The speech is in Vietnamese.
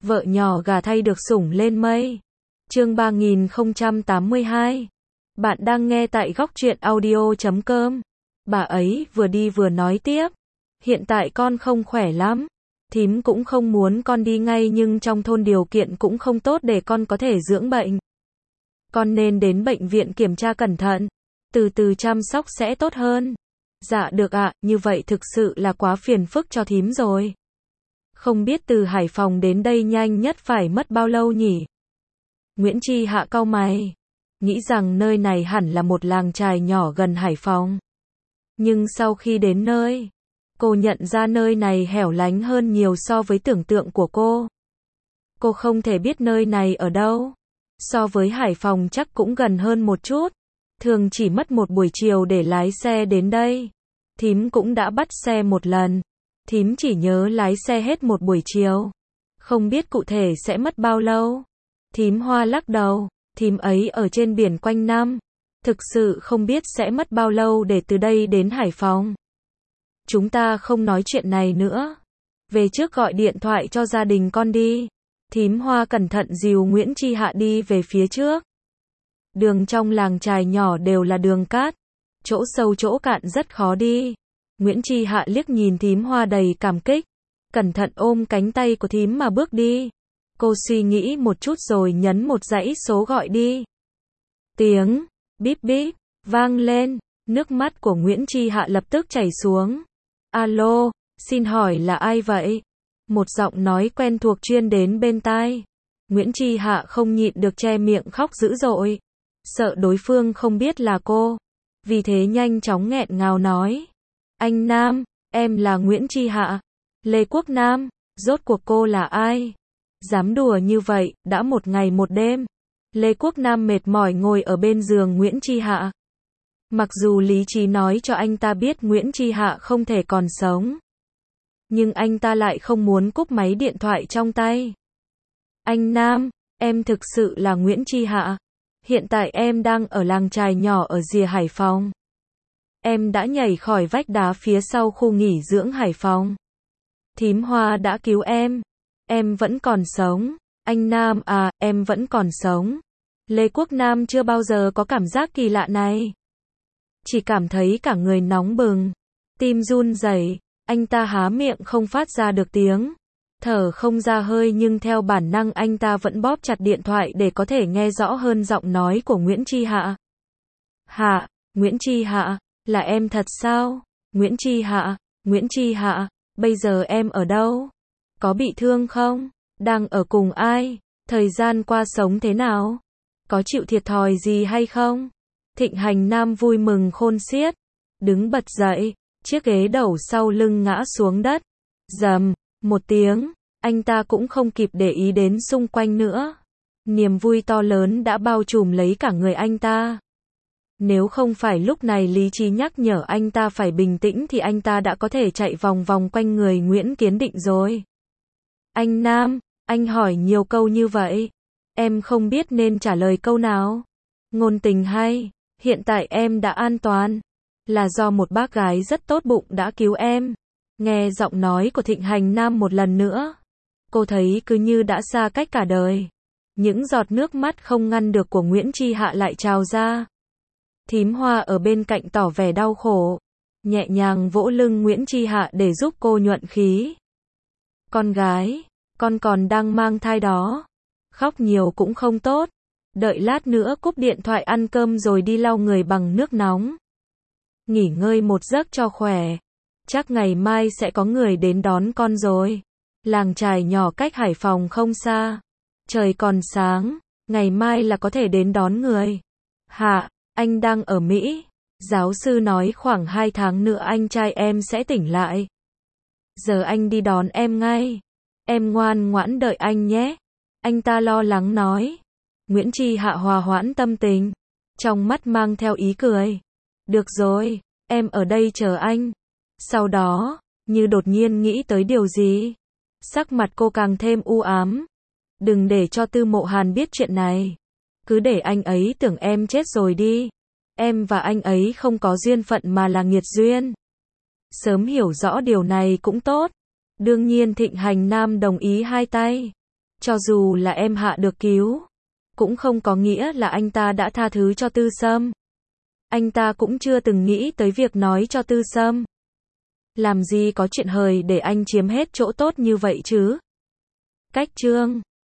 Vợ nhỏ gà thay được sủng lên mây. Chương 3082. Bạn đang nghe tại góc truyện audio.com. Bà ấy vừa đi vừa nói tiếp. Hiện tại con không khỏe lắm. Thím cũng không muốn con đi ngay, nhưng trong thôn điều kiện cũng không tốt để con có thể dưỡng bệnh. Con nên đến bệnh viện kiểm tra cẩn thận. Từ từ chăm sóc sẽ tốt hơn. Dạ được ạ, như vậy thực sự là quá phiền phức cho thím rồi. Không biết từ Hải Phòng đến đây nhanh nhất phải mất bao lâu nhỉ? Nguyễn Chi Hạ cau mày. Nghĩ rằng nơi này hẳn là một làng chài nhỏ gần Hải Phòng. Nhưng sau khi đến nơi, cô nhận ra nơi này hẻo lánh hơn nhiều so với tưởng tượng của cô. Cô không thể biết nơi này ở đâu. So với Hải Phòng chắc cũng gần hơn một chút. Thường chỉ mất một buổi chiều để lái xe đến đây. Thím cũng đã bắt xe một lần. Thím chỉ nhớ lái xe hết một buổi chiều. Không biết cụ thể sẽ mất bao lâu. Thím Hoa lắc đầu. Thím ấy ở trên biển quanh năm. Thực sự không biết sẽ mất bao lâu để từ đây đến Hải Phòng. Chúng ta không nói chuyện này nữa. Về trước gọi điện thoại cho gia đình con đi. Thím Hoa cẩn thận dìu Nguyễn Chi Hạ đi về phía trước. Đường trong làng chài nhỏ đều là đường cát. Chỗ sâu chỗ cạn rất khó đi. Nguyễn Chi Hạ liếc nhìn thím Hoa đầy cảm kích. Cẩn thận ôm cánh tay của thím mà bước đi. Cô suy nghĩ một chút rồi nhấn một dãy số gọi đi. Tiếng bíp bíp vang lên. Nước mắt của Nguyễn Chi Hạ lập tức chảy xuống. Alo, xin hỏi là ai vậy? Một giọng nói quen thuộc truyền đến bên tai. Nguyễn Chi Hạ không nhịn được che miệng khóc dữ dội. Sợ đối phương không biết là cô. Vì thế nhanh chóng nghẹn ngào nói. Anh Nam, em là Nguyễn Chi Hạ. Lê Quốc Nam, rốt cuộc cô là ai? Dám đùa như vậy, đã một ngày một đêm. Lê Quốc Nam mệt mỏi ngồi ở bên giường Nguyễn Chi Hạ. Mặc dù lý trí nói cho anh ta biết Nguyễn Chi Hạ không thể còn sống. Nhưng anh ta lại không muốn cúp máy điện thoại trong tay. Anh Nam, em thực sự là Nguyễn Chi Hạ. Hiện tại em đang ở làng chài nhỏ ở rìa Hải Phòng. Em đã nhảy khỏi vách đá phía sau khu nghỉ dưỡng Hải Phòng. Thím Hoa đã cứu em. Em vẫn còn sống. Anh Nam à, em vẫn còn sống. Lê Quốc Nam chưa bao giờ có cảm giác kỳ lạ này. Chỉ cảm thấy cả người nóng bừng. Tim run rẩy. Anh ta há miệng không phát ra được tiếng. Thở không ra hơi, nhưng theo bản năng anh ta vẫn bóp chặt điện thoại để có thể nghe rõ hơn giọng nói của Nguyễn Chi Hạ. Hạ, Nguyễn Chi Hạ, là em thật sao? Nguyễn Chi Hạ, bây giờ em ở đâu? Có bị thương không? Đang ở cùng ai? Thời gian qua sống thế nào? Có chịu thiệt thòi gì hay không? Thịnh Hành Nam vui mừng khôn xiết. Đứng bật dậy, chiếc ghế đầu sau lưng ngã xuống đất. Rầm, một tiếng, anh ta cũng không kịp để ý đến xung quanh nữa. Niềm vui to lớn đã bao trùm lấy cả người anh ta. Nếu không phải lúc này lý trí nhắc nhở anh ta phải bình tĩnh thì anh ta đã có thể chạy vòng vòng quanh người Nguyễn Kiến Định rồi. Anh Nam, anh hỏi nhiều câu như vậy. Em không biết nên trả lời câu nào. Ngôn tình hay, hiện tại em đã an toàn. Là do một bác gái rất tốt bụng đã cứu em. Nghe giọng nói của Thịnh Hành Nam một lần nữa. Cô thấy cứ như đã xa cách cả đời. Những giọt nước mắt không ngăn được của Nguyễn Chi Hạ lại trào ra. Thím Hoa ở bên cạnh tỏ vẻ đau khổ. Nhẹ nhàng vỗ lưng Nguyễn Chi Hạ để giúp cô nhuận khí. Con gái, con còn đang mang thai đó. Khóc nhiều cũng không tốt. Đợi lát nữa cúp điện thoại ăn cơm rồi đi lau người bằng nước nóng. Nghỉ ngơi một giấc cho khỏe. Chắc ngày mai sẽ có người đến đón con rồi. Làng chài nhỏ cách Hải Phòng không xa. Trời còn sáng, ngày mai là có thể đến đón người. Hạ, anh đang ở Mỹ. Giáo sư nói khoảng 2 tháng nữa anh trai em sẽ tỉnh lại. Giờ anh đi đón em ngay. Em ngoan ngoãn đợi anh nhé. Anh ta lo lắng nói. Nguyễn Chi Hạ hòa hoãn tâm tình. Trong mắt mang theo ý cười. Được rồi, em ở đây chờ anh. Sau đó, như đột nhiên nghĩ tới điều gì. Sắc mặt cô càng thêm u ám. Đừng để cho Tư Mộ Hàn biết chuyện này. Cứ để anh ấy tưởng em chết rồi đi. Em và anh ấy không có duyên phận mà là nghiệt duyên. Sớm hiểu rõ điều này cũng tốt. Đương nhiên Thịnh Hành Nam đồng ý hai tay. Cho dù là em Hạ được cứu, cũng không có nghĩa là anh ta đã tha thứ cho Tư Sâm. Anh ta cũng chưa từng nghĩ tới việc nói cho Tư Sâm. Làm gì có chuyện hời để anh chiếm hết chỗ tốt như vậy chứ. Cách chương